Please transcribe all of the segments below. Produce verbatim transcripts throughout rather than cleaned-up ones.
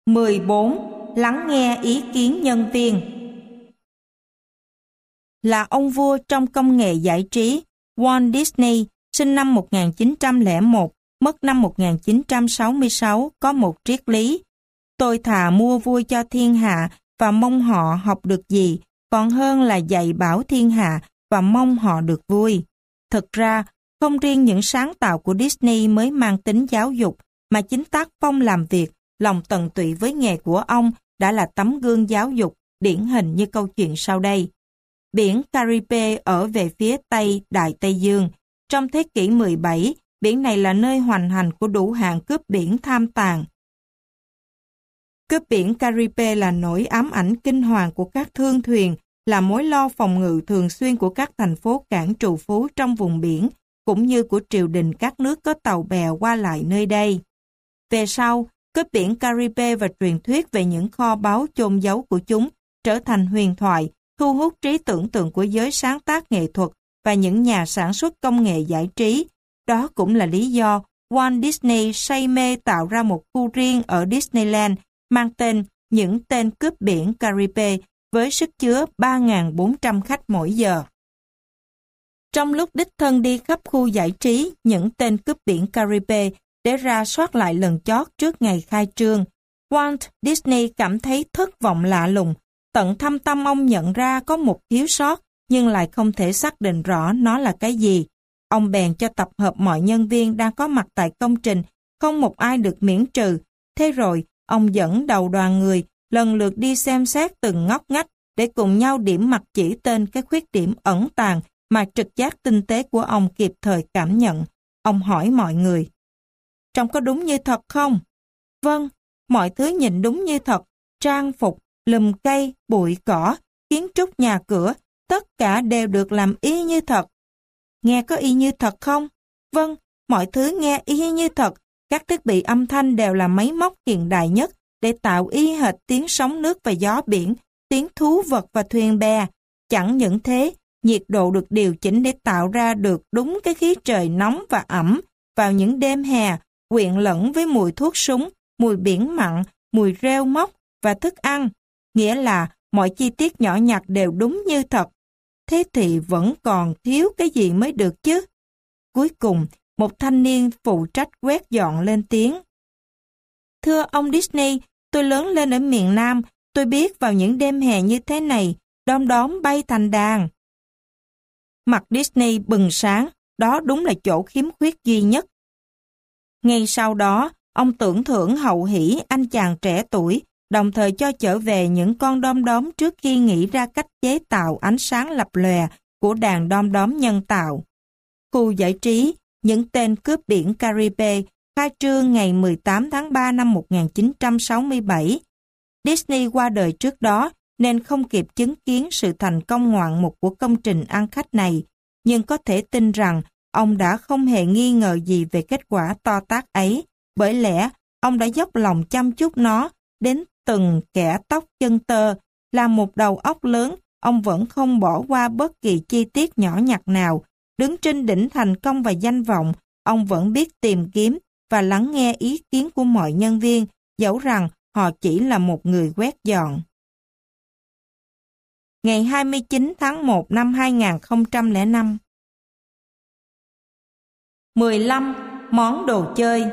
mười bốn. Lắng nghe ý kiến nhân viên. Là ông vua trong công nghệ giải trí, Walt Disney sinh năm một nghìn chín trăm lẻ một, mất năm một nghìn chín trăm sáu mươi sáu, có một triết lý: tôi thà mua vui cho thiên hạ và mong họ học được gì, còn hơn là dạy bảo thiên hạ và mong họ được vui. Thực ra, không riêng những sáng tạo của Disney mới mang tính giáo dục, mà chính tác phong làm việc, lòng tận tụy với nghề của ông đã là tấm gương giáo dục điển hình như câu chuyện sau đây. Biển Caribe ở về phía Tây Đại Tây Dương. Trong thế kỷ mười bảy, biển này là nơi hoành hành của đủ hạng cướp biển tham tàn. Cướp biển Caribe là nỗi ám ảnh kinh hoàng của các thương thuyền, là mối lo phòng ngự thường xuyên của các thành phố cảng trù phú trong vùng biển, cũng như của triều đình các nước có tàu bè qua lại nơi đây. Về sau, cướp biển Caribe và truyền thuyết về những kho báu chôn giấu của chúng trở thành huyền thoại, thu hút trí tưởng tượng của giới sáng tác nghệ thuật và những nhà sản xuất công nghệ giải trí. Đó cũng là lý do Walt Disney say mê tạo ra một khu riêng ở Disneyland mang tên những tên cướp biển Caribe với sức chứa ba nghìn bốn trăm khách mỗi giờ. Trong lúc đích thân đi khắp khu giải trí những tên cướp biển Caribe để ra soát lại lần chót trước ngày khai trương, Walt Disney cảm thấy thất vọng lạ lùng. Tận thâm tâm ông nhận ra có một thiếu sót, nhưng lại không thể xác định rõ nó là cái gì. Ông bèn cho tập hợp mọi nhân viên đang có mặt tại công trình, không một ai được miễn trừ. Thế rồi, ông dẫn đầu đoàn người lần lượt đi xem xét từng ngóc ngách để cùng nhau điểm mặt chỉ tên cái khuyết điểm ẩn tàng mà trực giác tinh tế của ông kịp thời cảm nhận. Ông hỏi mọi người: trông có đúng như thật không? Vâng, mọi thứ nhìn đúng như thật. Trang phục, lùm cây, bụi cỏ, kiến trúc nhà cửa, tất cả đều được làm y như thật. Nghe có y như thật không? Vâng, mọi thứ nghe y như thật. Các thiết bị âm thanh đều là máy móc hiện đại nhất để tạo y hệt tiếng sóng nước và gió biển, tiếng thú vật và thuyền bè. Chẳng những thế, nhiệt độ được điều chỉnh để tạo ra được đúng cái khí trời nóng và ẩm vào những đêm hè, quyện lẫn với mùi thuốc súng, mùi biển mặn, mùi rêu móc và thức ăn. Nghĩa là mọi chi tiết nhỏ nhặt đều đúng như thật. Thế thì vẫn còn thiếu cái gì mới được chứ? Cuối cùng, một thanh niên phụ trách quét dọn lên tiếng: thưa ông Disney, tôi lớn lên ở miền Nam, tôi biết vào những đêm hè như thế này, đom đóm bay thành đàn. Mặt Disney bừng sáng, đó đúng là chỗ khiếm khuyết duy nhất. Ngay sau đó, ông tưởng thưởng hậu hỷ anh chàng trẻ tuổi, đồng thời cho trở về những con đom đóm trước khi nghĩ ra cách chế tạo ánh sáng lập lòe của đàn đom đóm nhân tạo. Khu giải trí những tên cướp biển Caribe khai trương ngày mười tám tháng ba năm một nghìn chín trăm sáu mươi bảy. Disney qua đời trước đó nên không kịp chứng kiến sự thành công ngoạn mục của công trình ăn khách này, nhưng có thể tin rằng ông đã không hề nghi ngờ gì về kết quả to tát ấy, bởi lẽ ông đã dốc lòng chăm chút nó đến từng kẽ tóc chân tơ. Là một đầu óc lớn, ông vẫn không bỏ qua bất kỳ chi tiết nhỏ nhặt nào. Đứng trên đỉnh thành công và danh vọng, ông vẫn biết tìm kiếm và lắng nghe ý kiến của mọi nhân viên, dẫu rằng họ chỉ là một người quét dọn. Ngày hai mươi chín tháng một năm hai nghìn không trăm lẻ năm. mười lăm. Món đồ chơi.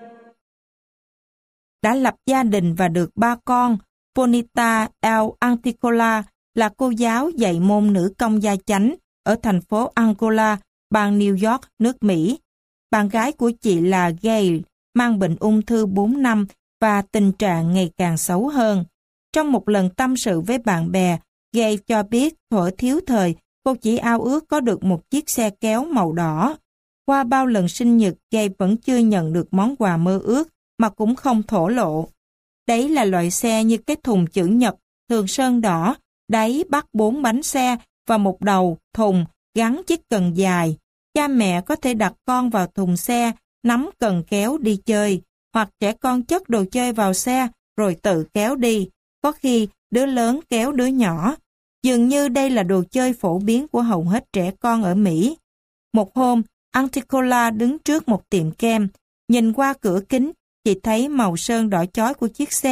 Đã lập gia đình và được ba con, Bonita El Anticola là cô giáo dạy môn nữ công gia chánh ở thành phố Angola, bang New York, nước Mỹ. Bạn gái của chị là Gail, mang bệnh ung thư bốn năm và tình trạng ngày càng xấu hơn. Trong một lần tâm sự với bạn bè, Gail cho biết thuở thiếu thời, cô chỉ ao ước có được một chiếc xe kéo màu đỏ. Qua bao lần sinh nhật, Gail vẫn chưa nhận được món quà mơ ước, mà cũng không thổ lộ. Đấy là loại xe như cái thùng chữ nhật, thường sơn đỏ, đáy bắt bốn bánh xe và một đầu thùng gắn chiếc cần dài. Cha mẹ có thể đặt con vào thùng xe, nắm cần kéo đi chơi, hoặc trẻ con chất đồ chơi vào xe rồi tự kéo đi. Có khi đứa lớn kéo đứa nhỏ. Dường như đây là đồ chơi phổ biến của hầu hết trẻ con ở Mỹ. Một hôm, Anticola đứng trước một tiệm kem. Nhìn qua cửa kính, chị thấy màu sơn đỏ chói của chiếc xe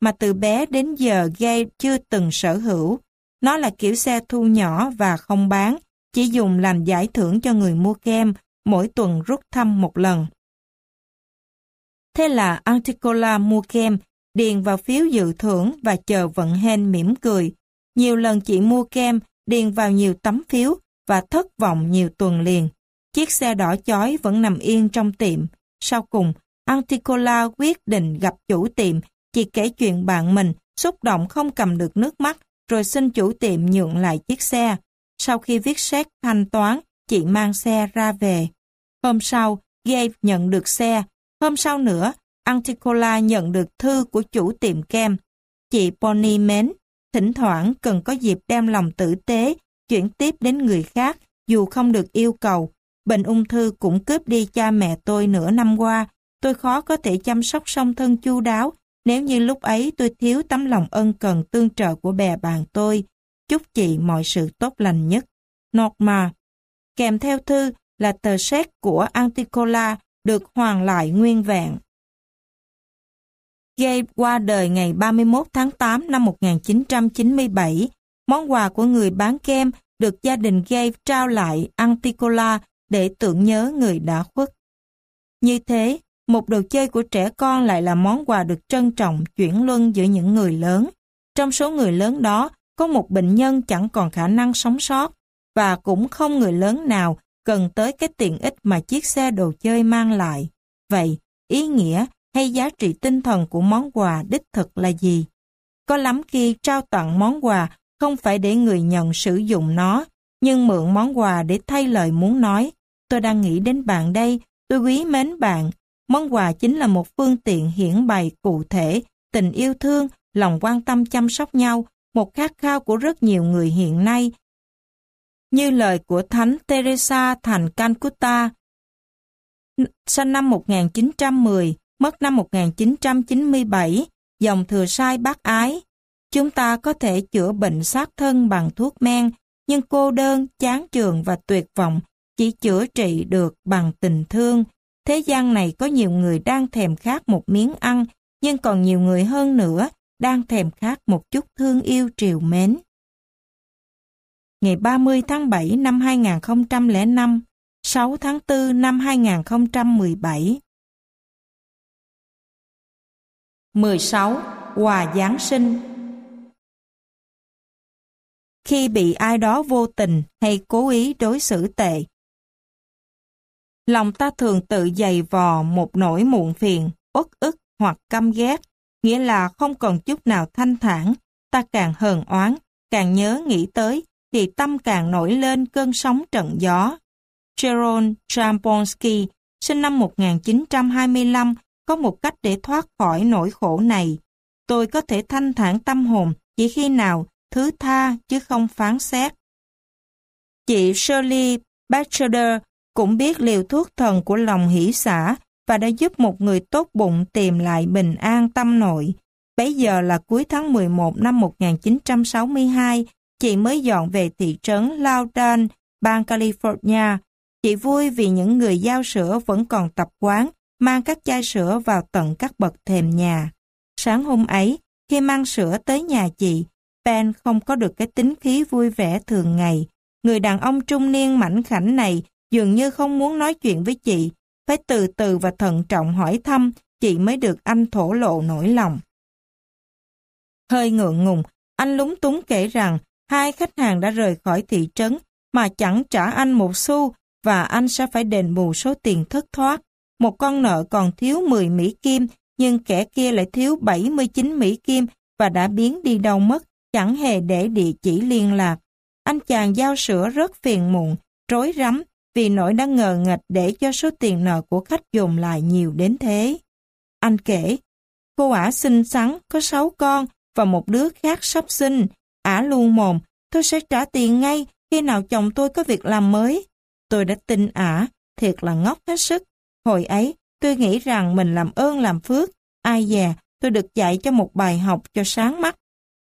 mà từ bé đến giờ Gabe chưa từng sở hữu. Nó là kiểu xe thu nhỏ và không bán, chỉ dùng làm giải thưởng cho người mua kem, mỗi tuần rút thăm một lần. Thế là Articola mua kem, điền vào phiếu dự thưởng và chờ vận hên mỉm cười. Nhiều lần chị mua kem, điền vào nhiều tấm phiếu và thất vọng nhiều tuần liền. Chiếc xe đỏ chói vẫn nằm yên trong tiệm. Sau cùng, Articola quyết định gặp chủ tiệm. Chị kể chuyện bạn mình, xúc động không cầm được nước mắt, rồi xin chủ tiệm nhượng lại chiếc xe. Sau khi viết séc thanh toán, chị mang xe ra về. Hôm sau, Gabe nhận được xe. Hôm sau nữa, Articola nhận được thư của chủ tiệm kem. Chị Pony mến, thỉnh thoảng cần có dịp đem lòng tử tế, chuyển tiếp đến người khác, dù không được yêu cầu. Bệnh ung thư cũng cướp đi cha mẹ tôi nửa năm qua. Tôi khó có thể chăm sóc song thân chu đáo, nếu như lúc ấy tôi thiếu tấm lòng ân cần tương trợ của bè bạn tôi. Chúc chị mọi sự tốt lành nhất. Norma. Kèm theo thư là tờ séc của Articola được hoàn lại nguyên vẹn. Gabe qua đời ngày ba mươi mốt tháng tám năm một nghìn chín trăm chín mươi bảy. Món quà của người bán kem được gia đình Gabe trao lại Articola để tưởng nhớ người đã khuất. Như thế, một đồ chơi của trẻ con lại là món quà được trân trọng chuyển luân giữa những người lớn. Trong số người lớn đó, có một bệnh nhân chẳng còn khả năng sống sót, và cũng không người lớn nào cần tới cái tiện ích mà chiếc xe đồ chơi mang lại. Vậy, ý nghĩa hay giá trị tinh thần của món quà đích thực là gì? Có lắm khi trao tặng món quà không phải để người nhận sử dụng nó, nhưng mượn món quà để thay lời muốn nói. Tôi đang nghĩ đến bạn đây, tôi quý mến bạn. Món quà chính là một phương tiện hiển bày cụ thể tình yêu thương, lòng quan tâm chăm sóc nhau, một khát khao của rất nhiều người hiện nay. Như lời của Thánh Teresa thành Calcutta, sinh năm một nghìn chín trăm mười, mất năm một nghìn chín trăm chín mươi bảy, dòng thừa sai bác ái. Chúng ta có thể chữa bệnh xác thân bằng thuốc men, nhưng cô đơn, chán chường và tuyệt vọng chỉ chữa trị được bằng tình thương. Thế gian này có nhiều người đang thèm khát một miếng ăn, nhưng còn nhiều người hơn nữa đang thèm khát một chút thương yêu trìu mến. Ngày ba mươi tháng bảy năm hai nghìn không trăm lẻ năm, sáu tháng tư năm hai nghìn không trăm mười bảy. mười sáu. Quà Giáng sinh. Khi bị ai đó vô tình hay cố ý đối xử tệ, lòng ta thường tự giày vò một nỗi muộn phiền, uất ức hoặc căm ghét, nghĩa là không còn chút nào thanh thản. Ta càng hờn oán, càng nhớ nghĩ tới, thì tâm càng nổi lên cơn sóng trận gió. Jerome Jampolsky, sinh năm một nghìn chín trăm hai mươi lăm, có một cách để thoát khỏi nỗi khổ này. Tôi có thể thanh thản tâm hồn chỉ khi nào thứ tha chứ không phán xét. Chị Shirley Batchelder cũng biết liều thuốc thần của lòng hỷ xả và đã giúp một người tốt bụng tìm lại bình an tâm nội. Bấy giờ là cuối tháng mười một năm một nghìn chín trăm sáu mươi hai, chị mới dọn về thị trấn Loudoun, bang California. Chị vui vì những người giao sữa vẫn còn tập quán mang các chai sữa vào tận các bậc thềm nhà. Sáng hôm ấy, khi mang sữa tới nhà chị, Ben không có được cái tính khí vui vẻ thường ngày. Người đàn ông trung niên mảnh khảnh này dường như không muốn nói chuyện với chị, phải từ từ và thận trọng hỏi thăm, chị mới được anh thổ lộ nỗi lòng. Hơi ngượng ngùng, anh lúng túng kể rằng hai khách hàng đã rời khỏi thị trấn mà chẳng trả anh một xu và anh sẽ phải đền bù số tiền thất thoát. Một con nợ còn thiếu mười Mỹ Kim, nhưng kẻ kia lại thiếu bảy mươi chín Mỹ Kim và đã biến đi đâu mất, chẳng hề để địa chỉ liên lạc. Anh chàng giao sữa rất phiền muộn, rối rắm vì nỗi đã ngờ nghệch để cho số tiền nợ của khách dồn lại nhiều đến thế. Anh kể, cô ả xinh xắn, có sáu con và một đứa khác sắp sinh. Ả luôn mồm, tôi sẽ trả tiền ngay khi nào chồng tôi có việc làm mới. Tôi đã tin ả, thiệt là ngốc hết sức. Hồi ấy, tôi nghĩ rằng mình làm ơn làm phước. Ai dè, tôi được dạy cho một bài học cho sáng mắt.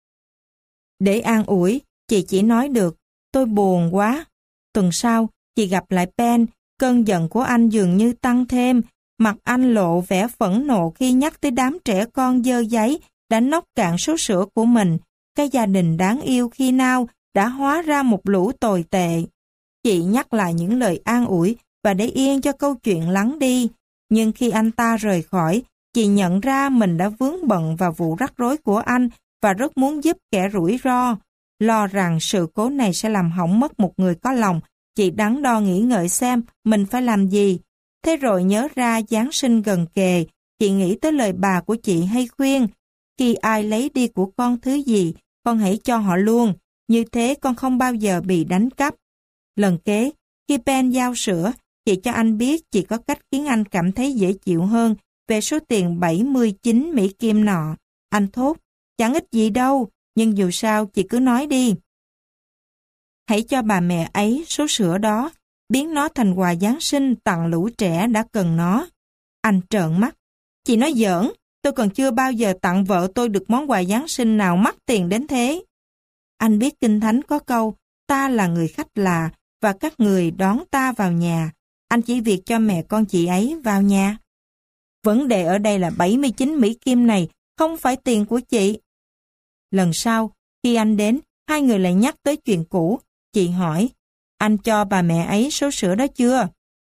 Để an ủi, chị chỉ nói được, tôi buồn quá. Tuần sau, chị gặp lại Ben, cơn giận của anh dường như tăng thêm. Mặt anh lộ vẻ phẫn nộ khi nhắc tới đám trẻ con dơ giấy đã nốc cạn số sữa của mình. Cái gia đình đáng yêu khi nào đã hóa ra một lũ tồi tệ. Chị nhắc lại những lời an ủi và để yên cho câu chuyện lắng đi. Nhưng khi anh ta rời khỏi, chị nhận ra mình đã vướng bận vào vụ rắc rối của anh và rất muốn giúp kẻ rủi ro. Lo rằng sự cố này sẽ làm hỏng mất một người có lòng, chị đắn đo nghĩ ngợi xem mình phải làm gì. Thế rồi nhớ ra Giáng sinh gần kề, chị nghĩ tới lời bà của chị hay khuyên, khi ai lấy đi của con thứ gì, con hãy cho họ luôn, như thế con không bao giờ bị đánh cắp. Lần kế, khi Ben giao sữa, chị cho anh biết chị có cách khiến anh cảm thấy dễ chịu hơn về số tiền bảy mươi chín Mỹ Kim nọ. Anh thốt, chẳng ích gì đâu, nhưng dù sao chị cứ nói đi. Hãy cho bà mẹ ấy số sữa đó, biến nó thành quà Giáng sinh tặng lũ trẻ đã cần nó. Anh trợn mắt. Chị nói giỡn, tôi còn chưa bao giờ tặng vợ tôi được món quà Giáng sinh nào mắc tiền đến thế. Anh biết Kinh Thánh có câu, ta là người khách lạ và các người đón ta vào nhà. Anh chỉ việc cho mẹ con chị ấy vào nhà. Vấn đề ở đây là bảy mươi chín Mỹ Kim này không phải tiền của chị. Lần sau, khi anh đến, hai người lại nhắc tới chuyện cũ. Chị hỏi, anh cho bà mẹ ấy số sữa đó chưa?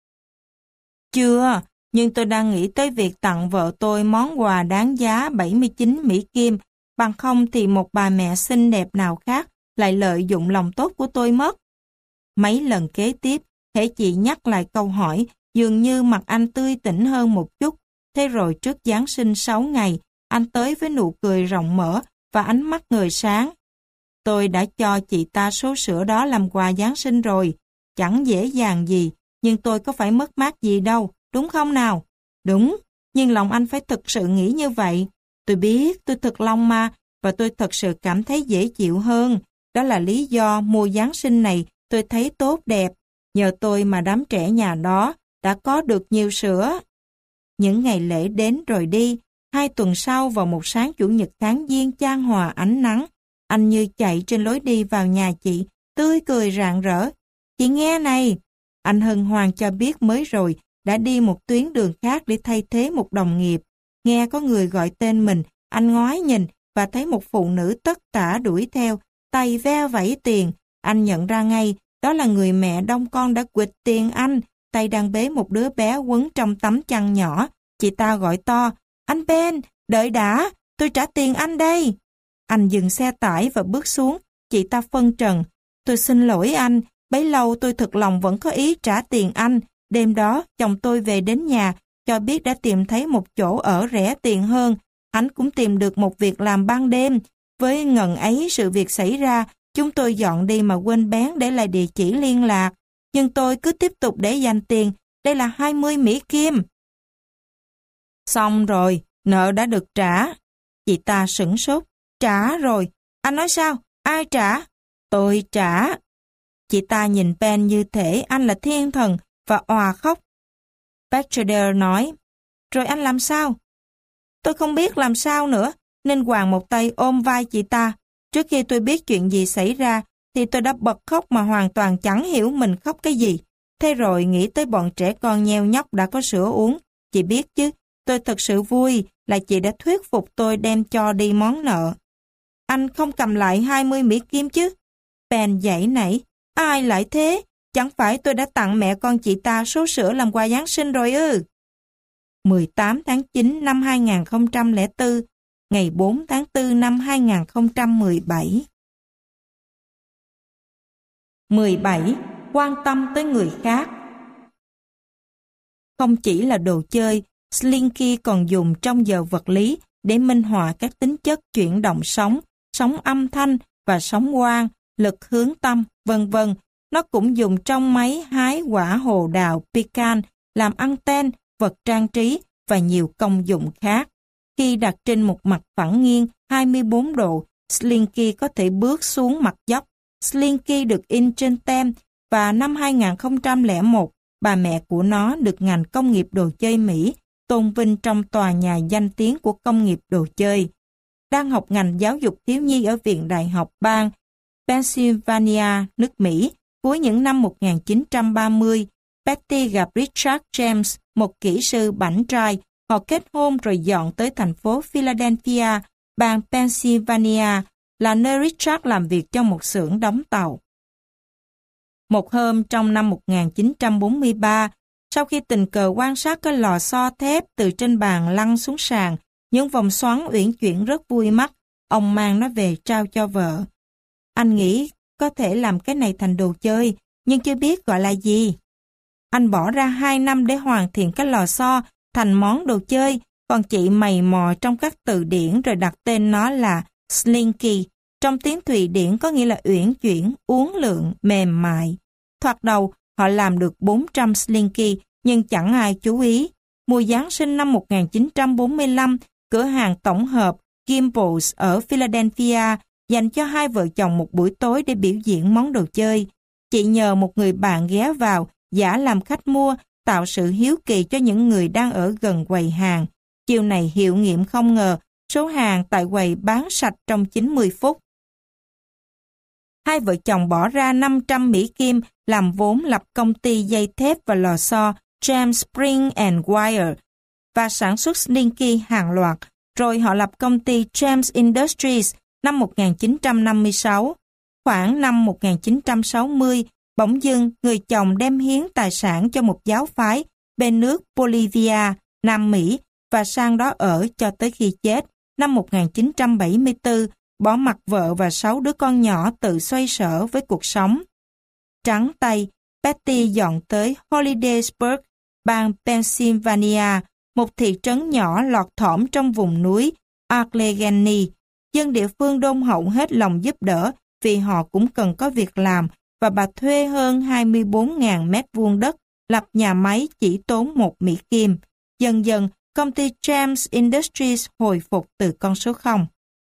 Chưa, nhưng tôi đang nghĩ tới việc tặng vợ tôi món quà đáng giá bảy mươi chín Mỹ Kim, bằng không thì một bà mẹ xinh đẹp nào khác lại lợi dụng lòng tốt của tôi mất. Mấy lần kế tiếp, hễ chị nhắc lại câu hỏi, dường như mặt anh tươi tỉnh hơn một chút. Thế rồi trước Giáng sinh sáu ngày, anh tới với nụ cười rộng mở và ánh mắt ngời sáng. Tôi đã cho chị ta số sữa đó làm quà Giáng sinh rồi. Chẳng dễ dàng gì, nhưng tôi có phải mất mát gì đâu, đúng không nào? Đúng, nhưng lòng anh phải thực sự nghĩ như vậy. Tôi biết, tôi thật lòng mà, và tôi thật sự cảm thấy dễ chịu hơn. Đó là lý do mùa Giáng sinh này tôi thấy tốt đẹp. Nhờ tôi mà đám trẻ nhà đó đã có được nhiều sữa. Những ngày lễ đến rồi đi, hai tuần sau vào một sáng Chủ nhật tháng Giêng chan hòa ánh nắng, anh như chạy trên lối đi vào nhà chị, tươi cười rạng rỡ. Chị nghe này, anh hân hoan cho biết mới rồi đã đi một tuyến đường khác để thay thế một đồng nghiệp. Nghe có người gọi tên mình, anh ngoái nhìn và thấy một phụ nữ tất tả đuổi theo, tay ve vẫy tiền. Anh nhận ra ngay, đó là người mẹ đông con đã quỵt tiền anh, tay đang bế một đứa bé quấn trong tấm chăn nhỏ. Chị ta gọi to, anh Ben, đợi đã, tôi trả tiền anh đây. Anh dừng xe tải và bước xuống, chị ta phân trần. Tôi xin lỗi anh, bấy lâu tôi thực lòng vẫn có ý trả tiền anh. Đêm đó, chồng tôi về đến nhà, cho biết đã tìm thấy một chỗ ở rẻ tiền hơn. Anh cũng tìm được một việc làm ban đêm. Với ngần ấy sự việc xảy ra, chúng tôi dọn đi mà quên bén để lại địa chỉ liên lạc. Nhưng tôi cứ tiếp tục để dành tiền, đây là hai mươi Mỹ Kim. Xong rồi, nợ đã được trả. Chị ta sửng sốt. Trả rồi. Anh nói sao? Ai trả? Tôi trả. Chị ta nhìn Ben như thể anh là thiên thần và òa khóc. Batchelder nói, rồi anh làm sao? Tôi không biết làm sao nữa, nên quàng một tay ôm vai chị ta. Trước khi tôi biết chuyện gì xảy ra, thì tôi đã bật khóc mà hoàn toàn chẳng hiểu mình khóc cái gì. Thế rồi nghĩ tới bọn trẻ con nheo nhóc đã có sữa uống. Chị biết chứ, tôi thật sự vui là chị đã thuyết phục tôi đem cho đi món nợ. Anh không cầm lại hai mươi Mỹ Kim chứ? Ben giãy nảy. Ai lại thế? Chẳng phải tôi đã tặng mẹ con chị ta số sữa làm quà Giáng sinh rồi ư? mười tám tháng chín năm hai nghìn không trăm lẻ bốn, ngày bốn tháng tư năm hai nghìn không trăm mười bảy. mười bảy. Quan tâm tới người khác. Không chỉ là đồ chơi, Slinky còn dùng trong giờ vật lý để minh họa các tính chất chuyển động sóng, sóng âm thanh và sóng quang, lực hướng tâm, vân vân. Nó cũng dùng trong máy hái quả hồ đào pecan, làm anten, vật trang trí và nhiều công dụng khác. Khi đặt trên một mặt phẳng nghiêng hai mươi bốn độ, Slinky có thể bước xuống mặt dốc. Slinky được in trên tem và năm hai nghìn không trăm lẻ một, bà mẹ của nó được ngành công nghiệp đồ chơi Mỹ tôn vinh trong tòa nhà danh tiếng của công nghiệp đồ chơi. Đang học ngành giáo dục thiếu nhi ở Viện Đại học bang Pennsylvania, nước Mỹ, cuối những năm một nghìn chín trăm ba mươi, Patty gặp Richard James, một kỹ sư bảnh trai. Họ kết hôn rồi dọn tới thành phố Philadelphia bang Pennsylvania, là nơi Richard làm việc trong một xưởng đóng tàu. Một hôm trong năm một nghìn chín trăm bốn mươi ba, sau khi tình cờ quan sát cái lò xo thép từ trên bàn lăn xuống sàn, những vòng xoắn uyển chuyển rất vui mắt, ông mang nó về trao cho vợ. Anh nghĩ có thể làm cái này thành đồ chơi, nhưng chưa biết gọi là gì. Anh bỏ ra hai năm để hoàn thiện cái lò xo thành món đồ chơi, còn chị mày mò trong các từ điển rồi đặt tên nó là Slinky. Trong tiếng Thụy Điển có nghĩa là uyển chuyển, uốn lượn, mềm mại. Thoạt đầu, họ làm được bốn trăm Slinky, nhưng chẳng ai chú ý. Mùa Giáng sinh năm một nghìn chín trăm bốn mươi lăm, cửa hàng tổng hợp Gimbals ở Philadelphia dành cho hai vợ chồng một buổi tối để biểu diễn món đồ chơi. Chị nhờ một người bạn ghé vào, giả làm khách mua, tạo sự hiếu kỳ cho những người đang ở gần quầy hàng. Chiều này hiệu nghiệm không ngờ, số hàng tại quầy bán sạch trong chín mươi phút. Hai vợ chồng bỏ ra năm trăm Mỹ Kim làm vốn lập công ty dây thép và lò xo James Spring and Wire và sản xuất Slinky hàng loạt. Rồi họ lập công ty James Industries năm một nghìn chín trăm năm mươi sáu. Khoảng năm một nghìn chín trăm sáu mươi, bỗng dưng người chồng đem hiến tài sản cho một giáo phái bên nước Bolivia, Nam Mỹ và sang đó ở cho tới khi chết. Năm một nghìn chín trăm bảy mươi tư, bỏ mặc vợ và sáu đứa con nhỏ tự xoay sở với cuộc sống. Trắng tay, Patty dọn tới Hollidaysburg, bang Pennsylvania, một thị trấn nhỏ lọt thỏm trong vùng núi Allegheny. Dân địa phương đôn hậu hết lòng giúp đỡ vì họ cũng cần có việc làm và bà thuê hơn hai mươi bốn nghìn mét vuông đất, lập nhà máy chỉ tốn một Mỹ Kim. Dần dần, công ty James Industries hồi phục từ con số không.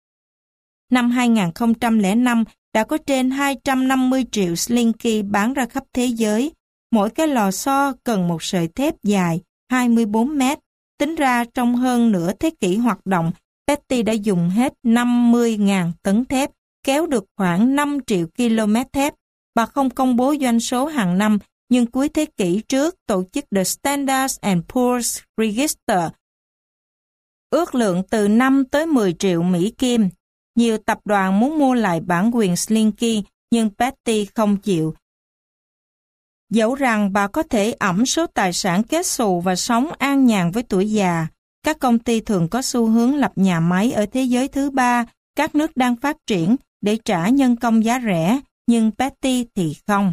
Năm hai nghìn không trăm lẻ năm đã có trên hai trăm năm mươi triệu Slinky bán ra khắp thế giới. Mỗi cái lò xo cần một sợi thép dài hai mươi bốn mét. Tính ra trong hơn nửa thế kỷ hoạt động, Patty đã dùng hết năm mươi nghìn tấn thép, kéo được khoảng năm triệu km thép. Bà không công bố doanh số hàng năm, nhưng cuối thế kỷ trước, tổ chức The Standard and Poor's Register ước lượng từ năm tới mười triệu Mỹ Kim. Nhiều tập đoàn muốn mua lại bản quyền Slinky, nhưng Patty không chịu. Dẫu rằng bà có thể ẵm số tài sản kết xù và sống an nhàn với tuổi già, các công ty thường có xu hướng lập nhà máy ở thế giới thứ ba, các nước đang phát triển để trả nhân công giá rẻ, nhưng Patty thì không.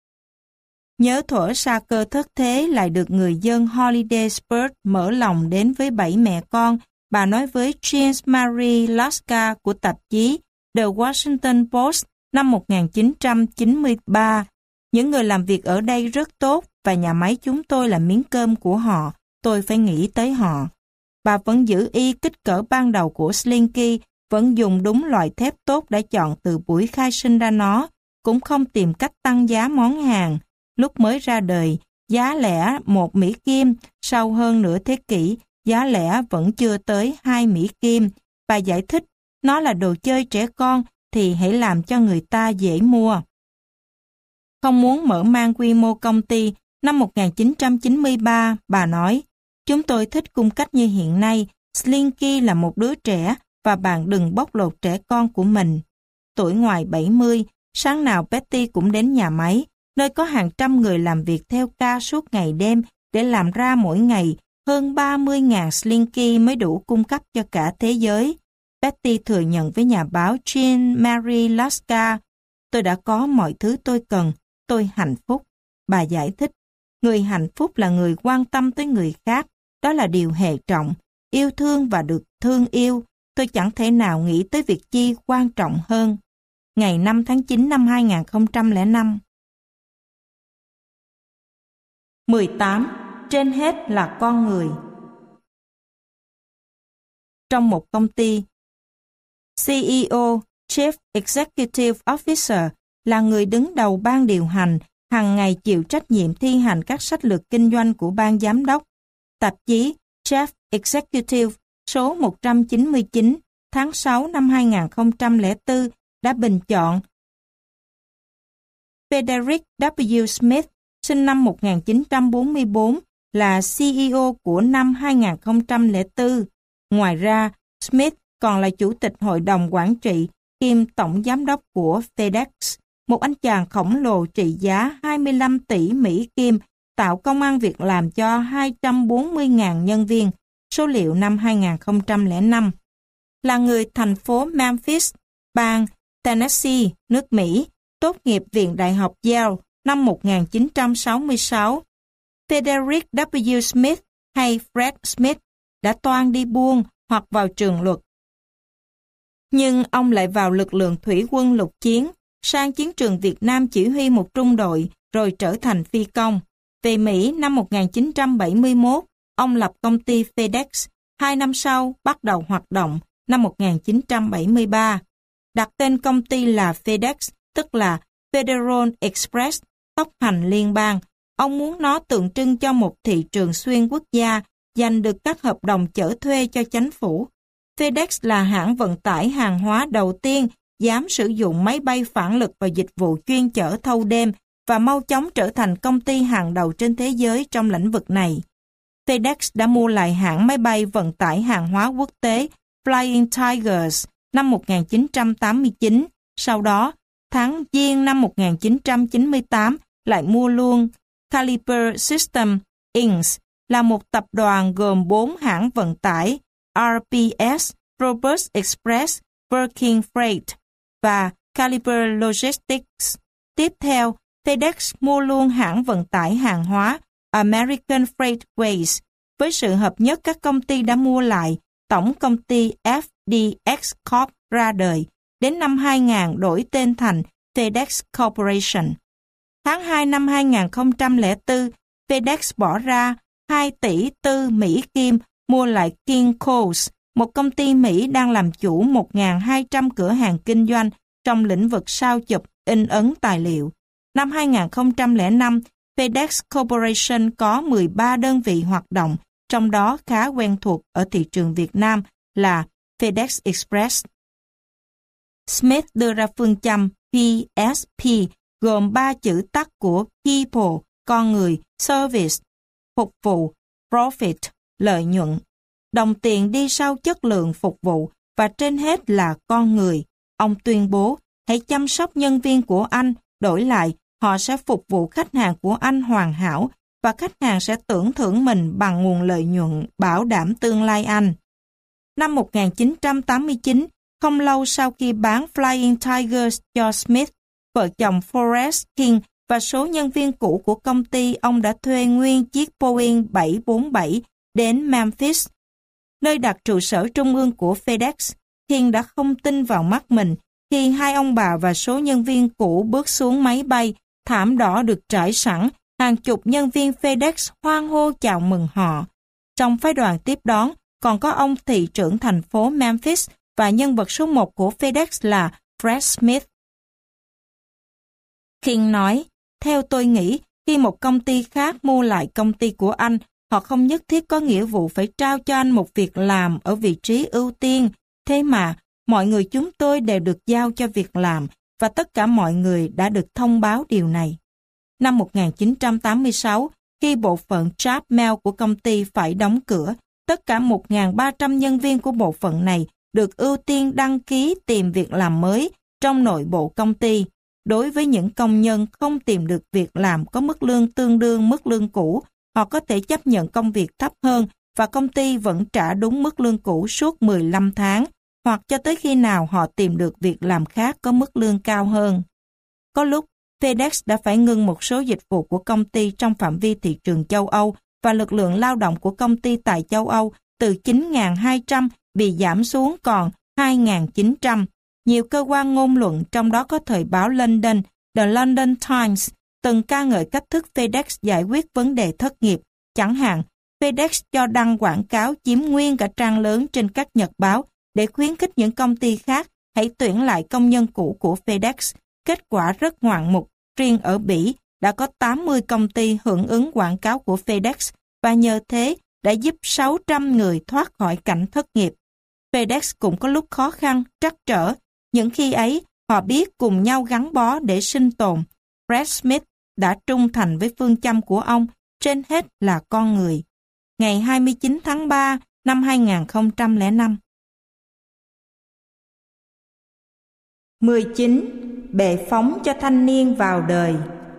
Nhớ thuở sa cơ thất thế lại được người dân Hollidaysburg mở lòng đến với bảy mẹ con, bà nói với Jean Marie Laska của tạp chí The Washington Post năm một nghìn chín trăm chín mươi ba. Những người làm việc ở đây rất tốt và nhà máy chúng tôi là miếng cơm của họ, tôi phải nghĩ tới họ. Bà vẫn giữ y kích cỡ ban đầu của Slinky, vẫn dùng đúng loại thép tốt đã chọn từ buổi khai sinh ra nó, cũng không tìm cách tăng giá món hàng. Lúc mới ra đời, giá lẻ một Mỹ Kim, sau hơn nửa thế kỷ, giá lẻ vẫn chưa tới hai Mỹ Kim. Bà giải thích, nó là đồ chơi trẻ con thì hãy làm cho người ta dễ mua. Không muốn mở mang quy mô công ty, năm một nghìn chín trăm chín mươi ba, bà nói, chúng tôi thích cung cách như hiện nay, Slinky là một đứa trẻ và bạn đừng bóc lột trẻ con của mình. Tuổi ngoài bảy mươi, sáng nào Patty cũng đến nhà máy, nơi có hàng trăm người làm việc theo ca suốt ngày đêm để làm ra mỗi ngày hơn ba mươi nghìn Slinky mới đủ cung cấp cho cả thế giới. Patty thừa nhận với nhà báo Jean Marie Laska, tôi đã có mọi thứ tôi cần, tôi hạnh phúc. Bà giải thích, người hạnh phúc là người quan tâm tới người khác, đó là điều hệ trọng, yêu thương và được thương yêu. Tôi chẳng thể nào nghĩ tới việc chi quan trọng hơn. Ngày năm tháng chín năm hai nghìn không trăm lẻ năm. mười tám. Trên hết là con người. Trong một công ty, xê e ô, Chief Executive Officer, là người đứng đầu ban điều hành, hàng ngày chịu trách nhiệm thi hành các sách lược kinh doanh của ban giám đốc. Tạp chí Chief Executive số một trăm chín mươi chín tháng sáu năm hai nghìn không trăm lẻ bốn đã bình chọn Frederick W. Smith, sinh năm một nghìn chín trăm bốn mươi bốn, là xê e ô của năm hai nghìn không trăm lẻ bốn. Ngoài ra, Smith còn là chủ tịch hội đồng quản trị kiêm tổng giám đốc của FedEx, một anh chàng khổng lồ trị giá hai mươi lăm tỷ Mỹ Kim, tạo công ăn việc làm cho hai trăm bốn mươi nghìn nhân viên, số liệu năm hai nghìn không trăm lẻ năm. Là người thành phố Memphis, bang Tennessee, nước Mỹ, tốt nghiệp Viện Đại học Yale năm một nghìn chín trăm sáu mươi sáu. Frederick W. Smith hay Fred Smith đã toan đi buôn hoặc vào trường luật. Nhưng ông lại vào lực lượng thủy quân lục chiến, sang chiến trường Việt Nam chỉ huy một trung đội, rồi trở thành phi công. Về Mỹ năm một nghìn chín trăm bảy mươi mốt, ông lập công ty FedEx. Hai năm sau, bắt đầu hoạt động, năm một nghìn chín trăm bảy mươi ba. Đặt tên công ty là FedEx, tức là Federal Express, tốc hành liên bang. Ông muốn nó tượng trưng cho một thị trường xuyên quốc gia, giành được các hợp đồng chở thuê cho chính phủ. FedEx là hãng vận tải hàng hóa đầu tiên dám sử dụng máy bay phản lực và dịch vụ chuyên chở thâu đêm và mau chóng trở thành công ty hàng đầu trên thế giới trong lĩnh vực này. FedEx đã mua lại hãng máy bay vận tải hàng hóa quốc tế Flying Tigers năm một nghìn chín trăm tám mươi chín. Sau đó, tháng Giêng năm một nghìn chín trăm chín mươi tám lại mua luôn Caliber System Incorporated là một tập đoàn gồm bốn hãng vận tải rờ pê ét, Robust Express, Working Freight và Caliber Logistics. Tiếp theo, FedEx mua luôn hãng vận tải hàng hóa American Freightways. Với sự hợp nhất các công ty đã mua lại, tổng công ty ép đê ích Corp ra đời. Đến năm hai nghìn đổi tên thành FedEx Corporation. Tháng hai năm hai nghìn không trăm lẻ bốn, FedEx bỏ ra hai tỷ tư Mỹ Kim mua lại Kinko's, một công ty Mỹ đang làm chủ một nghìn hai trăm cửa hàng kinh doanh trong lĩnh vực sao chụp, in ấn tài liệu. Năm hai nghìn không trăm lẻ năm, FedEx Corporation có mười ba đơn vị hoạt động, trong đó khá quen thuộc ở thị trường Việt Nam là FedEx Express. Smith đưa ra phương châm pê ét pê gồm ba chữ tắt của People, con người, Service, phục vụ, Profit, lợi nhuận. Đồng tiền đi sau chất lượng phục vụ và trên hết là con người. Ông tuyên bố, hãy chăm sóc nhân viên của anh, đổi lại họ sẽ phục vụ khách hàng của anh hoàn hảo và khách hàng sẽ tưởng thưởng mình bằng nguồn lợi nhuận bảo đảm tương lai anh. Năm một nghìn chín trăm tám mươi chín, không lâu sau khi bán Flying Tigers cho Smith, vợ chồng Forrest King và số nhân viên cũ của công ty ông đã thuê nguyên chiếc Boeing bảy bốn bảy đến Memphis, nơi đặt trụ sở trung ương của FedEx. King đã không tin vào mắt mình khi hai ông bà và số nhân viên cũ bước xuống máy bay, thảm đỏ được trải sẵn, hàng chục nhân viên FedEx hoan hô chào mừng họ. Trong phái đoàn tiếp đón, còn có ông thị trưởng thành phố Memphis và nhân vật số một của FedEx là Fred Smith. King nói, theo tôi nghĩ, khi một công ty khác mua lại công ty của anh, họ không nhất thiết có nghĩa vụ phải trao cho anh một việc làm ở vị trí ưu tiên. Thế mà, mọi người chúng tôi đều được giao cho việc làm và tất cả mọi người đã được thông báo điều này. Năm một nghìn chín trăm tám mươi sáu, khi bộ phận Jobmail của công ty phải đóng cửa, tất cả một nghìn ba trăm nhân viên của bộ phận này được ưu tiên đăng ký tìm việc làm mới trong nội bộ công ty. Đối với những công nhân không tìm được việc làm có mức lương tương đương mức lương cũ, họ có thể chấp nhận công việc thấp hơn và công ty vẫn trả đúng mức lương cũ suốt mười lăm tháng, hoặc cho tới khi nào họ tìm được việc làm khác có mức lương cao hơn. Có lúc, FedEx đã phải ngưng một số dịch vụ của công ty trong phạm vi thị trường châu Âu và lực lượng lao động của công ty tại châu Âu từ chín nghìn hai trăm bị giảm xuống còn hai nghìn chín trăm. Nhiều cơ quan ngôn luận, trong đó có thời báo London, The London Times, từng ca ngợi cách thức FedEx giải quyết vấn đề thất nghiệp. Chẳng hạn, FedEx cho đăng quảng cáo chiếm nguyên cả trang lớn trên các nhật báo để khuyến khích những công ty khác hãy tuyển lại công nhân cũ của FedEx. Kết quả rất ngoạn mục. Riêng ở Bỉ đã có tám mươi công ty hưởng ứng quảng cáo của FedEx và nhờ thế đã giúp sáu trăm người thoát khỏi cảnh thất nghiệp. FedEx cũng có lúc khó khăn, trắc trở. Những khi ấy, họ biết cùng nhau gắn bó để sinh tồn. Fred Smith đã trung thành với phương châm của ông, trên hết là con người. Ngày hai mươi chín tháng ba năm hai nghìn không trăm lẻ năm, mười chín. Bệ phóng cho thanh niên vào đời.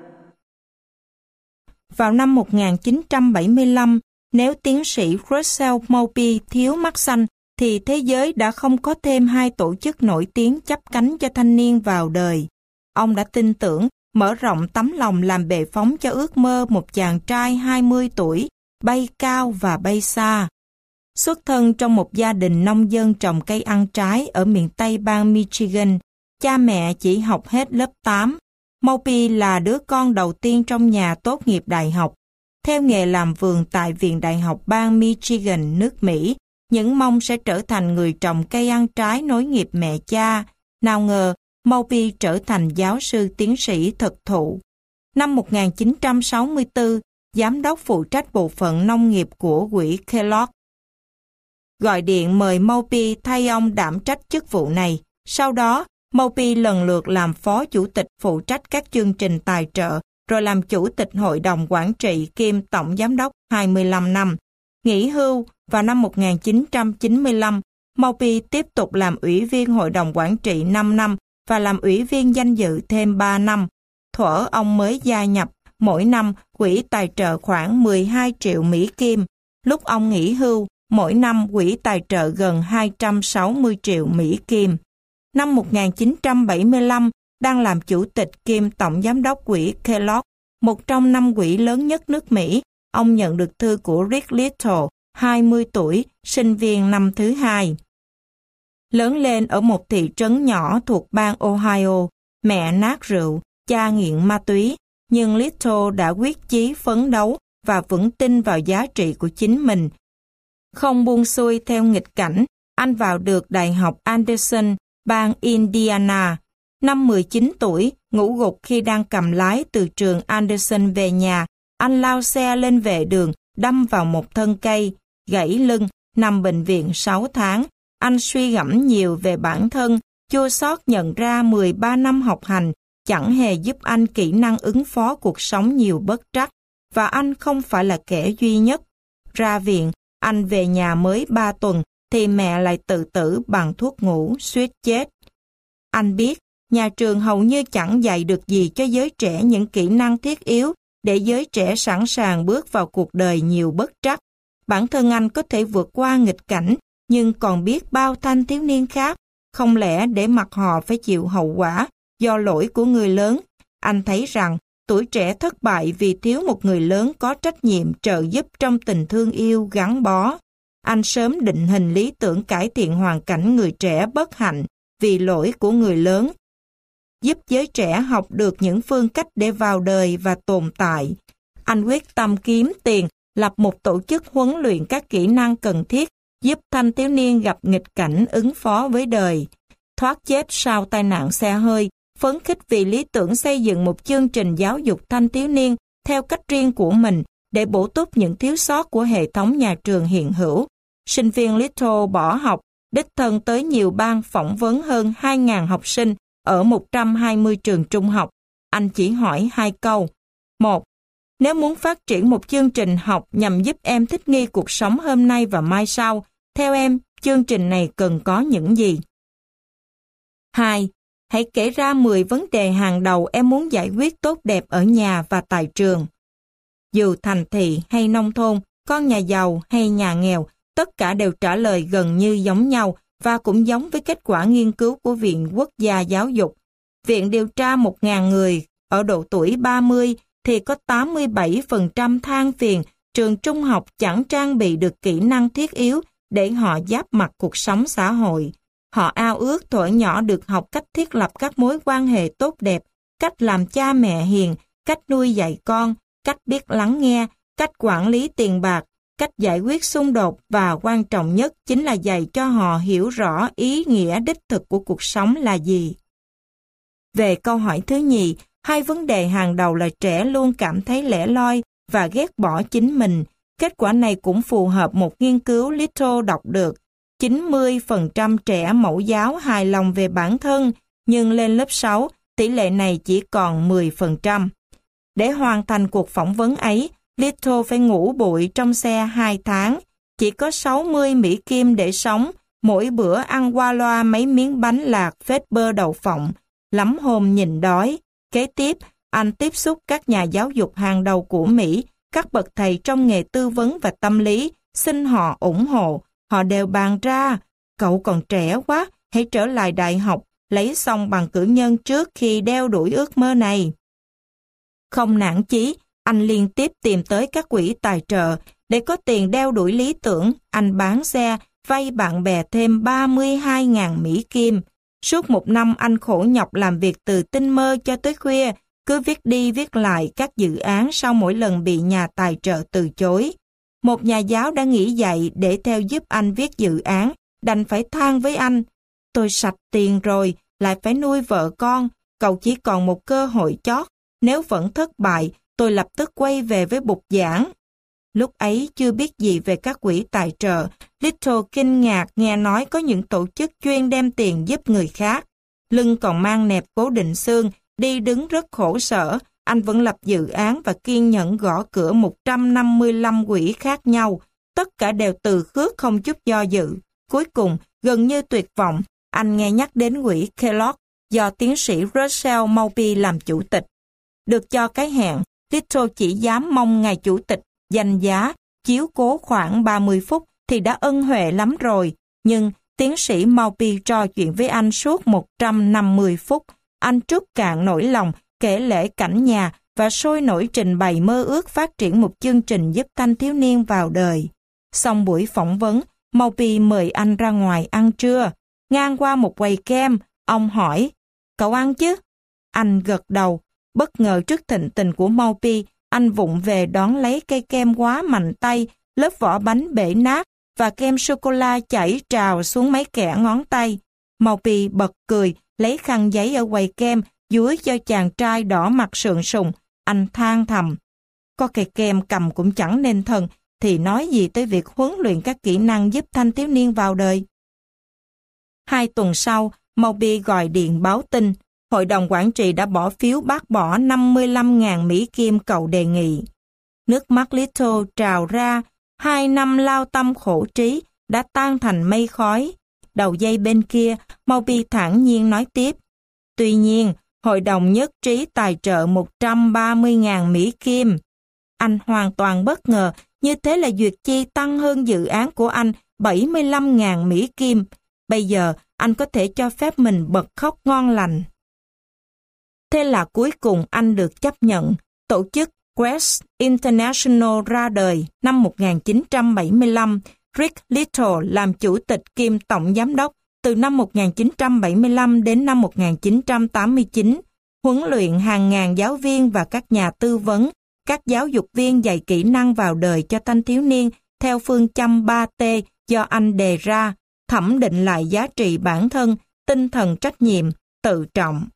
Vào năm một nghìn chín trăm bảy mươi lăm, nếu tiến sĩ Russell Moby thiếu mắt xanh, thì thế giới đã không có thêm hai tổ chức nổi tiếng chắp cánh cho thanh niên vào đời. Ông đã tin tưởng, mở rộng tấm lòng làm bệ phóng cho ước mơ một chàng trai hai mươi tuổi, bay cao và bay xa. Xuất thân trong một gia đình nông dân trồng cây ăn trái ở miền Tây bang Michigan, cha mẹ chỉ học hết lớp tám. Moby là đứa con đầu tiên trong nhà tốt nghiệp đại học. Theo nghề làm vườn tại Viện Đại học bang Michigan, nước Mỹ, những mong sẽ trở thành người trồng cây ăn trái nối nghiệp mẹ cha. Nào ngờ, Moby trở thành giáo sư tiến sĩ thực thụ. Năm một nghìn chín trăm sáu mươi tư, giám đốc phụ trách bộ phận nông nghiệp của quỹ Kellogg gọi điện mời Moby thay ông đảm trách chức vụ này. Sau đó, Moby lần lượt làm phó chủ tịch phụ trách các chương trình tài trợ, rồi làm chủ tịch hội đồng quản trị kiêm tổng giám đốc hai mươi lăm năm. Nghỉ hưu vào năm một nghìn chín trăm chín mươi lăm, Moby tiếp tục làm ủy viên hội đồng quản trị năm năm và làm ủy viên danh dự thêm ba năm. Thuở ông mới gia nhập, mỗi năm quỹ tài trợ khoảng mười hai triệu Mỹ Kim. Lúc ông nghỉ hưu, mỗi năm quỹ tài trợ gần hai trăm sáu mươi triệu Mỹ Kim. Năm một nghìn chín trăm bảy mươi lăm, đang làm chủ tịch kiêm tổng giám đốc quỹ Kellogg, một trong năm quỹ lớn nhất nước Mỹ, ông nhận được thư của Rick Little, hai mươi tuổi, sinh viên năm thứ hai. Lớn lên ở một thị trấn nhỏ thuộc bang Ohio, mẹ nát rượu, cha nghiện ma túy, nhưng Little đã quyết chí phấn đấu và vững tin vào giá trị của chính mình. Không buông xuôi theo nghịch cảnh, anh vào được Đại học Anderson, bang Indiana. Năm mười chín tuổi, ngủ gục khi đang cầm lái từ trường Anderson về nhà, anh lao xe lên vệ đường, đâm vào một thân cây, gãy lưng, nằm bệnh viện sáu tháng. Anh suy gẫm nhiều về bản thân, chua xót nhận ra mười ba năm học hành chẳng hề giúp anh kỹ năng ứng phó cuộc sống nhiều bất trắc, và anh không phải là kẻ duy nhất. Ra viện, anh về nhà mới ba tuần, thì mẹ lại tự tử bằng thuốc ngủ, suýt chết. Anh biết, nhà trường hầu như chẳng dạy được gì cho giới trẻ những kỹ năng thiết yếu để giới trẻ sẵn sàng bước vào cuộc đời nhiều bất trắc. Bản thân anh có thể vượt qua nghịch cảnh, nhưng còn biết bao thanh thiếu niên khác, không lẽ để mặc họ phải chịu hậu quả do lỗi của người lớn. Anh thấy rằng tuổi trẻ thất bại vì thiếu một người lớn có trách nhiệm trợ giúp trong tình thương yêu gắn bó. Anh sớm định hình lý tưởng cải thiện hoàn cảnh người trẻ bất hạnh vì lỗi của người lớn, giúp giới trẻ học được những phương cách để vào đời và tồn tại. Anh quyết tâm kiếm tiền, lập một tổ chức huấn luyện các kỹ năng cần thiết, giúp thanh thiếu niên gặp nghịch cảnh ứng phó với đời. Thoát chết sau tai nạn xe hơi, phấn khích vì lý tưởng xây dựng một chương trình giáo dục thanh thiếu niên theo cách riêng của mình để bổ túc những thiếu sót của hệ thống nhà trường hiện hữu. Sinh viên Little bỏ học, đích thân tới nhiều bang phỏng vấn hơn hai nghìn học sinh ở một trăm hai mươi trường trung học. Anh chỉ hỏi hai câu. Một, nếu muốn phát triển một chương trình học nhằm giúp em thích nghi cuộc sống hôm nay và mai sau, theo em, chương trình này cần có những gì? Hai, hãy kể ra mười vấn đề hàng đầu em muốn giải quyết tốt đẹp ở nhà và tại trường. Dù thành thị hay nông thôn, con nhà giàu hay nhà nghèo, tất cả đều trả lời gần như giống nhau và cũng giống với kết quả nghiên cứu của Viện Quốc gia Giáo dục. Viện điều tra một nghìn người ở độ tuổi ba mươi thì có tám mươi bảy phần trăm than phiền trường trung học chẳng trang bị được kỹ năng thiết yếu để họ giáp mặt cuộc sống xã hội. Họ ao ước thuở nhỏ được học cách thiết lập các mối quan hệ tốt đẹp, cách làm cha mẹ hiền, cách nuôi dạy con, cách biết lắng nghe, cách quản lý tiền bạc, cách giải quyết xung đột và quan trọng nhất chính là dạy cho họ hiểu rõ ý nghĩa đích thực của cuộc sống là gì. Về câu hỏi thứ nhì, hai vấn đề hàng đầu là trẻ luôn cảm thấy lẻ loi và ghét bỏ chính mình. Kết quả này cũng phù hợp một nghiên cứu Little đọc được. chín mươi phần trăm trẻ mẫu giáo hài lòng về bản thân, nhưng lên lớp sáu, tỷ lệ này chỉ còn mười phần trăm. Để hoàn thành cuộc phỏng vấn ấy, Little phải ngủ bụi trong xe hai tháng, chỉ có sáu mươi Mỹ Kim để sống, Mỗi bữa ăn qua loa mấy miếng bánh lạc phết bơ đậu phộng, lắm hôm nhìn đói. Kế tiếp, anh tiếp xúc các nhà giáo dục hàng đầu của Mỹ, các bậc thầy trong nghề tư vấn và tâm lý, xin họ ủng hộ. Họ đều bàn ra, cậu còn trẻ quá, hãy trở lại đại học, lấy xong bằng cử nhân trước khi đeo đuổi ước mơ này. Không nản chí, anh liên tiếp tìm tới các quỹ tài trợ. Để có tiền đeo đuổi lý tưởng, anh bán xe, vay bạn bè thêm ba mươi hai nghìn Mỹ Kim. Suốt một năm anh khổ nhọc làm việc từ tinh mơ cho tới khuya, cứ viết đi viết lại các dự án sau mỗi lần bị nhà tài trợ từ chối. Một nhà giáo đã nghỉ dạy để theo giúp anh viết dự án, đành phải than với anh. Tôi sạch tiền rồi, lại phải nuôi vợ con, cậu chỉ còn một cơ hội chót. Nếu vẫn thất bại, tôi lập tức quay về với bục giảng. Lúc ấy chưa biết gì về các quỹ tài trợ, Little kinh ngạc nghe nói có những tổ chức chuyên đem tiền giúp người khác. Lưng còn mang nẹp cố định xương, đi đứng rất khổ sở, anh vẫn lập dự án và kiên nhẫn gõ cửa một trăm năm mươi lăm quỹ khác nhau. Tất cả đều từ khước không chút do dự. Cuối cùng, gần như tuyệt vọng, anh nghe nhắc đến quỹ Kellogg do tiến sĩ Russell Mulby làm chủ tịch. Được cho cái hẹn, Little chỉ dám mong ngài chủ tịch danh giá, chiếu cố khoảng ba mươi phút thì đã ân huệ lắm rồi. Nhưng tiến sĩ Mulby trò chuyện với anh suốt một trăm năm mươi phút. Anh trút cạn nỗi lòng, kể lể cảnh nhà và sôi nổi trình bày mơ ước phát triển một chương trình giúp thanh thiếu niên vào đời. Xong buổi phỏng vấn, Mulby mời anh ra ngoài ăn trưa. Ngang qua một quầy kem, ông hỏi, cậu ăn chứ? Anh gật đầu. Bất ngờ trước thịnh tình của Mulby, anh vụng về đón lấy cây kem quá mạnh tay, lớp vỏ bánh bể nát và kem sô-cô-la chảy trào xuống mấy kẽ ngón tay. Mulby bật cười, lấy khăn giấy ở quầy kem, dúi cho chàng trai đỏ mặt sượng sùng. Anh than thầm, có cây kem cầm cũng chẳng nên thần, thì nói gì tới việc huấn luyện các kỹ năng giúp thanh thiếu niên vào đời. Hai tuần sau, Mulby gọi điện báo tin, Hội đồng quản trị đã bỏ phiếu bác bỏ năm mươi lăm nghìn Mỹ Kim cậu đề nghị. Nước mắt Little trào ra, hai năm lao tâm khổ trí đã tan thành mây khói. Đầu dây bên kia, Mulby thản nhiên nói tiếp. Tuy nhiên, hội đồng nhất trí tài trợ một trăm ba mươi nghìn Mỹ Kim. Anh hoàn toàn bất ngờ, như thế là duyệt chi tăng hơn dự án của anh bảy mươi lăm nghìn Mỹ Kim. Bây giờ, anh có thể cho phép mình bật khóc ngon lành. Thế là cuối cùng anh được chấp nhận. Tổ chức Quest International ra đời năm một nghìn chín trăm bảy mươi lăm. Rick Little làm chủ tịch kiêm tổng giám đốc từ năm một nghìn chín trăm bảy mươi lăm đến năm một nghìn chín trăm tám mươi chín, huấn luyện hàng ngàn giáo viên và các nhà tư vấn, các giáo dục viên dạy kỹ năng vào đời cho thanh thiếu niên theo phương châm ba T do anh đề ra, thẩm định lại giá trị bản thân, tinh thần trách nhiệm, tự trọng.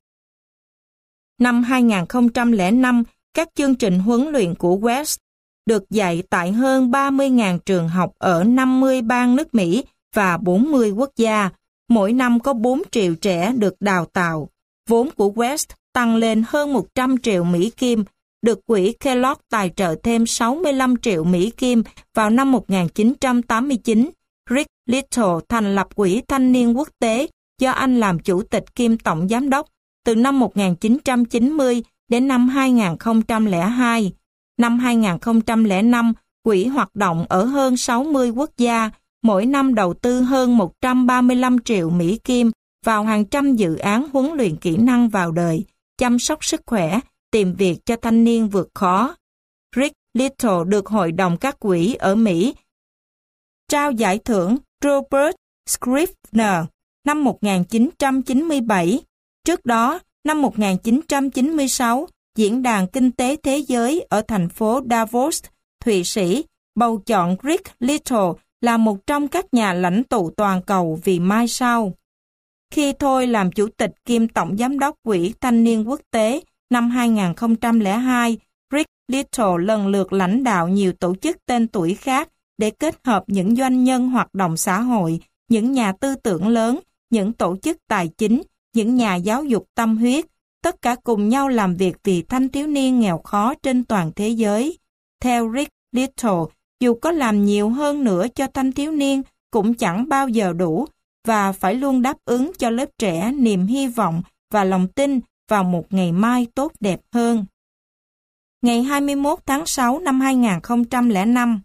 Năm hai nghìn không trăm lẻ năm, các chương trình huấn luyện của West được dạy tại hơn ba mươi nghìn trường học ở năm mươi bang nước Mỹ và bốn mươi quốc gia. Mỗi năm có bốn triệu trẻ được đào tạo. Vốn của West tăng lên hơn một trăm triệu Mỹ Kim, được quỹ Kellogg tài trợ thêm sáu mươi lăm triệu Mỹ Kim vào năm một nghìn chín trăm tám mươi chín. Rick Little thành lập quỹ thanh niên quốc tế do anh làm chủ tịch kiêm tổng giám đốc từ năm một nghìn chín trăm chín mươi đến năm hai nghìn không trăm lẻ hai. Năm hai nghìn không trăm lẻ năm, quỹ hoạt động ở hơn sáu mươi quốc gia, mỗi năm đầu tư hơn một trăm ba mươi lăm triệu Mỹ Kim vào hàng trăm dự án huấn luyện kỹ năng vào đời, chăm sóc sức khỏe, tìm việc cho thanh niên vượt khó. Rick Little được Hội đồng các quỹ ở Mỹ trao giải thưởng Robert Scribner năm một nghìn chín trăm chín mươi bảy. Trước đó, năm một nghìn chín trăm chín mươi sáu, Diễn đàn Kinh tế Thế giới ở thành phố Davos, Thụy Sĩ, bầu chọn Rick Little là một trong các nhà lãnh tụ toàn cầu vì mai sau. Khi thôi làm chủ tịch kiêm tổng giám đốc Quỹ Thanh niên Quốc tế năm hai nghìn không trăm lẻ hai, Rick Little lần lượt lãnh đạo nhiều tổ chức tên tuổi khác để kết hợp những doanh nhân hoạt động xã hội, những nhà tư tưởng lớn, những tổ chức tài chính, những nhà giáo dục tâm huyết, tất cả cùng nhau làm việc vì thanh thiếu niên nghèo khó trên toàn thế giới. Theo Rick Little, dù có làm nhiều hơn nữa cho thanh thiếu niên cũng chẳng bao giờ đủ, và phải luôn đáp ứng cho lớp trẻ niềm hy vọng và lòng tin vào một ngày mai tốt đẹp hơn. Ngày hai mươi mốt tháng sáu năm hai nghìn không trăm lẻ năm.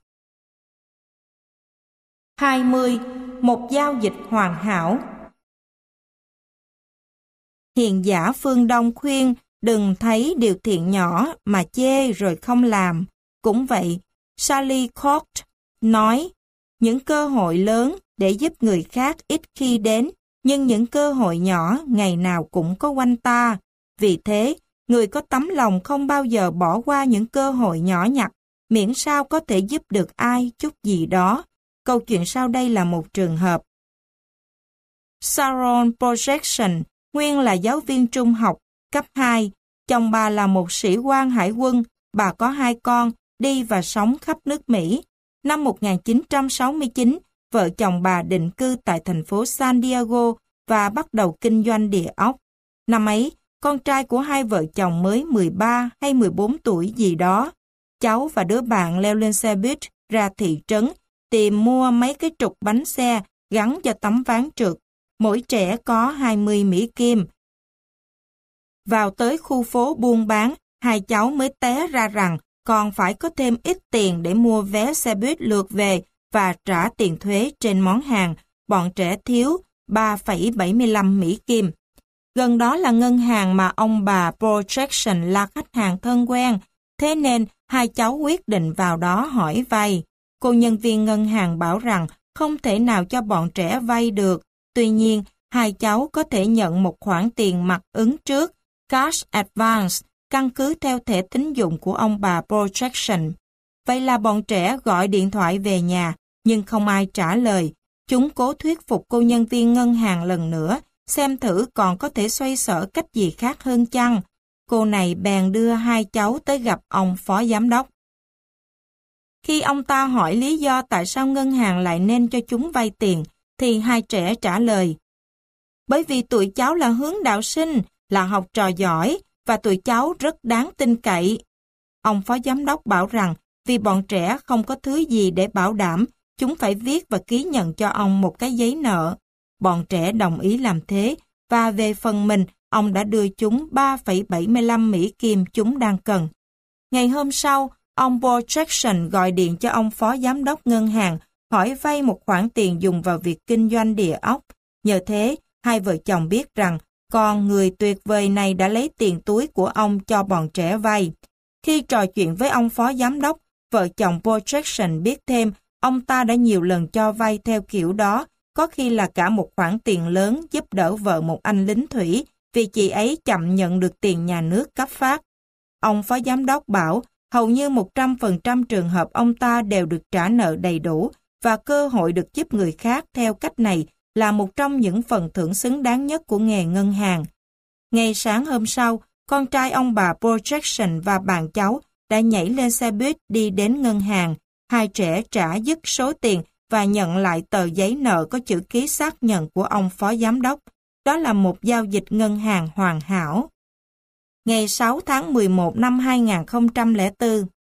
hai mươi. Một giao dịch hoàn hảo. Hiền giả phương Đông khuyên đừng thấy điều thiện nhỏ mà chê rồi không làm. Cũng vậy, Sally Court nói, những cơ hội lớn để giúp người khác ít khi đến, nhưng những cơ hội nhỏ ngày nào cũng có quanh ta. Vì thế, người có tấm lòng không bao giờ bỏ qua những cơ hội nhỏ nhặt, miễn sao có thể giúp được ai chút gì đó. Câu chuyện sau đây là một trường hợp. Sharon Projection, nguyên là giáo viên trung học, cấp hai. Chồng bà là một sĩ quan hải quân, bà có hai con, đi và sống khắp nước Mỹ. Năm một nghìn chín trăm sáu mươi chín, vợ chồng bà định cư tại thành phố San Diego và bắt đầu kinh doanh địa ốc. Năm ấy, con trai của hai vợ chồng mới mười ba hay mười bốn tuổi gì đó. Cháu và đứa bạn leo lên xe buýt ra thị trấn, tìm mua mấy cái trục bánh xe gắn cho tấm ván trượt. Mỗi trẻ có hai mươi Mỹ Kim. Vào tới khu phố buôn bán, hai cháu mới té ra rằng còn phải có thêm ít tiền để mua vé xe buýt lượt về và trả tiền thuế trên món hàng. Bọn trẻ thiếu ba phẩy bảy mươi lăm Mỹ Kim. Gần đó là ngân hàng mà ông bà Projection là khách hàng thân quen, thế nên hai cháu quyết định vào đó hỏi vay. Cô nhân viên ngân hàng bảo rằng không thể nào cho bọn trẻ vay được. Tuy nhiên, hai cháu có thể nhận một khoản tiền mặt ứng trước, cash advance, căn cứ theo thẻ tín dụng của ông bà Projection. Vậy là bọn trẻ gọi điện thoại về nhà, nhưng không ai trả lời. Chúng cố thuyết phục cô nhân viên ngân hàng lần nữa, xem thử còn có thể xoay sở cách gì khác hơn chăng. Cô này bèn đưa hai cháu tới gặp ông phó giám đốc. Khi ông ta hỏi lý do tại sao ngân hàng lại nên cho chúng vay tiền, thì hai trẻ trả lời, bởi vì tụi cháu là hướng đạo sinh, là học trò giỏi, và tụi cháu rất đáng tin cậy. Ông phó giám đốc bảo rằng, vì bọn trẻ không có thứ gì để bảo đảm, chúng phải viết và ký nhận cho ông một cái giấy nợ. Bọn trẻ đồng ý làm thế, và về phần mình, ông đã đưa chúng ba phẩy bảy mươi lăm Mỹ Kim chúng đang cần. Ngày hôm sau, ông Projection gọi điện cho ông phó giám đốc ngân hàng, hỏi vay một khoản tiền dùng vào việc kinh doanh địa ốc. Nhờ thế, hai vợ chồng biết rằng con người tuyệt vời này đã lấy tiền túi của ông cho bọn trẻ vay. Khi trò chuyện với ông phó giám đốc, vợ chồng Projection biết thêm ông ta đã nhiều lần cho vay theo kiểu đó, có khi là cả một khoản tiền lớn giúp đỡ vợ một anh lính thủy vì chị ấy chậm nhận được tiền nhà nước cấp phát. Ông phó giám đốc bảo hầu như một trăm phần trăm trường hợp ông ta đều được trả nợ đầy đủ và cơ hội được giúp người khác theo cách này là một trong những phần thưởng xứng đáng nhất của nghề ngân hàng. Ngày sáng hôm sau, con trai ông bà Projection và bạn cháu đã nhảy lên xe buýt đi đến ngân hàng. Hai trẻ trả dứt số tiền và nhận lại tờ giấy nợ có chữ ký xác nhận của ông phó giám đốc. Đó là một giao dịch ngân hàng hoàn hảo. Ngày sáu tháng mười một năm hai nghìn không trăm lẻ bốn.